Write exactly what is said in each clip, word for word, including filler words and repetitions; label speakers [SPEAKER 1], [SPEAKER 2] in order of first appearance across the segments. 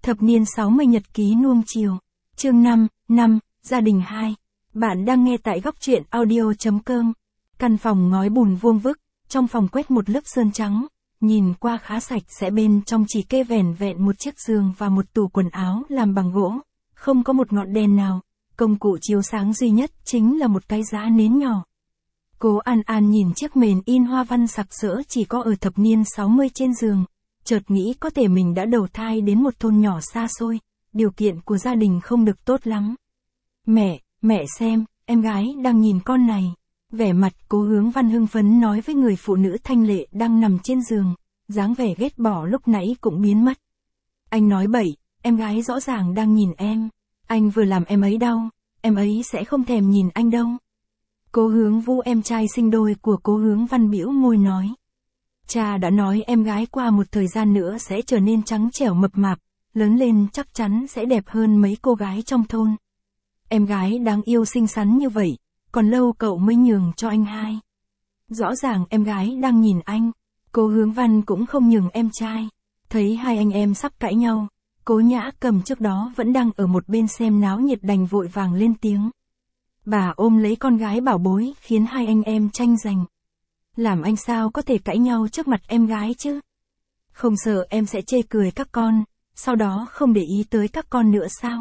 [SPEAKER 1] Thập niên sáu mươi nhật ký nuông chiều. Chương năm, năm, gia đình hai. Bạn đang nghe tại góc truyện audio.com. Căn phòng ngói bùn vuông vức, trong phòng quét một lớp sơn trắng, nhìn qua khá sạch sẽ, bên trong chỉ kê vẻn vẹn một chiếc giường và một tủ quần áo làm bằng gỗ, không có một ngọn đèn nào, công cụ chiếu sáng duy nhất chính là một cái giá nến nhỏ. Cố An An nhìn chiếc mền in hoa văn sặc sỡ chỉ có ở thập niên sáu mươi trên giường, chợt nghĩ có thể mình đã đầu thai đến một thôn nhỏ xa xôi, điều kiện của gia đình không được tốt lắm. Mẹ, mẹ xem, em gái đang nhìn con này. Vẻ mặt Cố Hướng Văn hưng phấn nói với người phụ nữ thanh lệ đang nằm trên giường, dáng vẻ ghét bỏ lúc nãy cũng biến mất. Anh nói bậy, em gái rõ ràng đang nhìn em. Anh vừa làm em ấy đau, em ấy sẽ không thèm nhìn anh đâu. Cố Hướng Vũ em trai sinh đôi của Cố Hướng Văn bĩu môi nói. Cha đã nói em gái qua một thời gian nữa sẽ trở nên trắng trẻo mập mạp, lớn lên chắc chắn sẽ đẹp hơn mấy cô gái trong thôn. Em gái đáng yêu xinh xắn như vậy, còn lâu cậu mới nhường cho anh hai. Rõ ràng em gái đang nhìn anh, Cố Hướng Văn cũng không nhường em trai. Thấy hai anh em sắp cãi nhau, Cố Nhã Cầm trước đó vẫn đang ở một bên xem náo nhiệt đành vội vàng lên tiếng. Bà ôm lấy con gái bảo bối khiến hai anh em tranh giành. Làm anh sao có thể cãi nhau trước mặt em gái chứ? Không sợ em sẽ chê cười các con, sau đó không để ý tới các con nữa sao?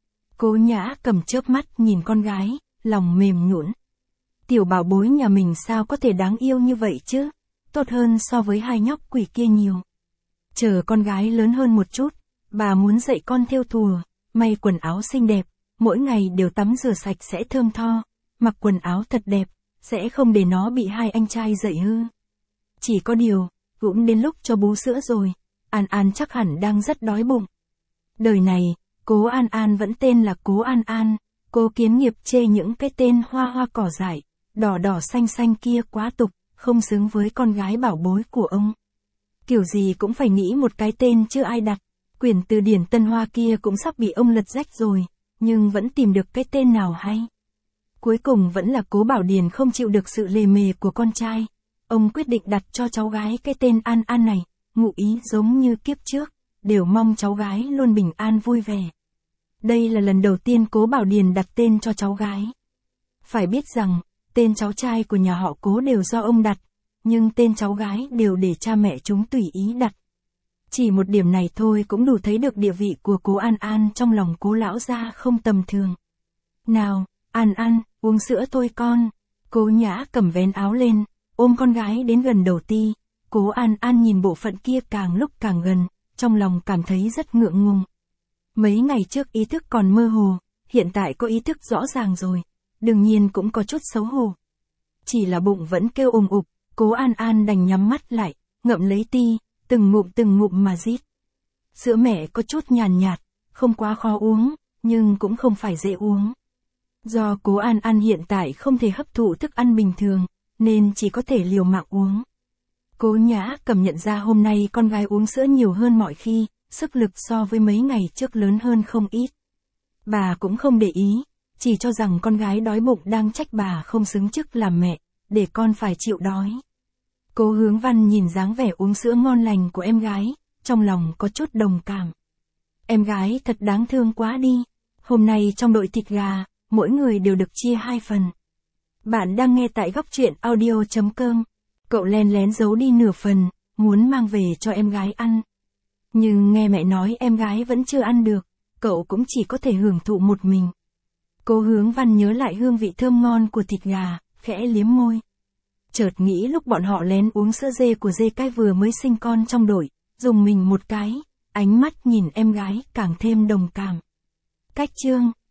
[SPEAKER 1] Cố Nhã Cầm chớp mắt nhìn con gái, lòng mềm nhũn. Tiểu bảo bối nhà mình sao có thể đáng yêu như vậy chứ? Tốt hơn so với hai nhóc quỷ kia nhiều. Chờ con gái lớn hơn một chút, bà muốn dạy con thêu thùa, may quần áo xinh đẹp, mỗi ngày đều tắm rửa sạch sẽ thơm tho, mặc quần áo thật đẹp, sẽ không để nó bị hai anh trai dạy hư. Chỉ có điều, cũng đến lúc cho bú sữa rồi, An An chắc hẳn đang rất đói bụng. Đời này, Cố An An vẫn tên là Cố An An, Cố Kiến Nghiệp chê những cái tên hoa hoa cỏ dại, đỏ đỏ xanh xanh kia quá tục, không xứng với con gái bảo bối của ông. Kiểu gì cũng phải nghĩ một cái tên chưa ai đặt, quyển từ điển Tân Hoa kia cũng sắp bị ông lật rách rồi, nhưng vẫn tìm được cái tên nào hay. Cuối cùng vẫn là Cố Bảo Điền không chịu được sự lề mề của con trai. Ông quyết định đặt cho cháu gái cái tên An An này, ngụ ý giống như kiếp trước, đều mong cháu gái luôn bình an vui vẻ. Đây là lần đầu tiên Cố Bảo Điền đặt tên cho cháu gái. Phải biết rằng, tên cháu trai của nhà họ Cố đều do ông đặt, nhưng tên cháu gái đều để cha mẹ chúng tùy ý đặt. Chỉ một điểm này thôi cũng đủ thấy được địa vị của Cố An An trong lòng Cố lão gia không tầm thường. Nào, An An, uống sữa thôi con. Cố Nhã Cầm vén áo lên, ôm con gái đến gần đầu ti. Cố An An nhìn bộ phận kia càng lúc càng gần, trong lòng cảm thấy rất ngượng ngùng. Mấy ngày trước ý thức còn mơ hồ, hiện tại có ý thức rõ ràng rồi, đương nhiên cũng có chút xấu hổ. Chỉ là bụng vẫn kêu ồm ụp, Cố An An đành nhắm mắt lại, ngậm lấy ti, từng ngụm từng ngụm mà rít. Sữa mẹ có chút nhàn nhạt, không quá khó uống, nhưng cũng không phải dễ uống. Do Cố An An hiện tại không thể hấp thụ thức ăn bình thường, nên chỉ có thể liều mạng uống. Cố Nhã Cầm nhận ra hôm nay con gái uống sữa nhiều hơn mọi khi, sức lực so với mấy ngày trước lớn hơn không ít. Bà cũng không để ý, chỉ cho rằng con gái đói bụng đang trách bà không xứng chức làm mẹ, để con phải chịu đói. Cố Hướng Văn nhìn dáng vẻ uống sữa ngon lành của em gái, trong lòng có chút đồng cảm. Em gái thật đáng thương quá đi, hôm nay trong đội thịt gà, mỗi người đều được chia hai phần. Bạn đang nghe tại góc truyện audio.com. Cậu len lén giấu đi nửa phần, muốn mang về cho em gái ăn. Nhưng nghe mẹ nói em gái vẫn chưa ăn được, cậu cũng chỉ có thể hưởng thụ một mình. Cố Hướng Văn nhớ lại hương vị thơm ngon của thịt gà, khẽ liếm môi. Chợt nghĩ lúc bọn họ lén uống sữa dê của dê cái vừa mới sinh con trong đội, dùng mình một cái, ánh mắt nhìn em gái càng thêm đồng cảm. Cách chương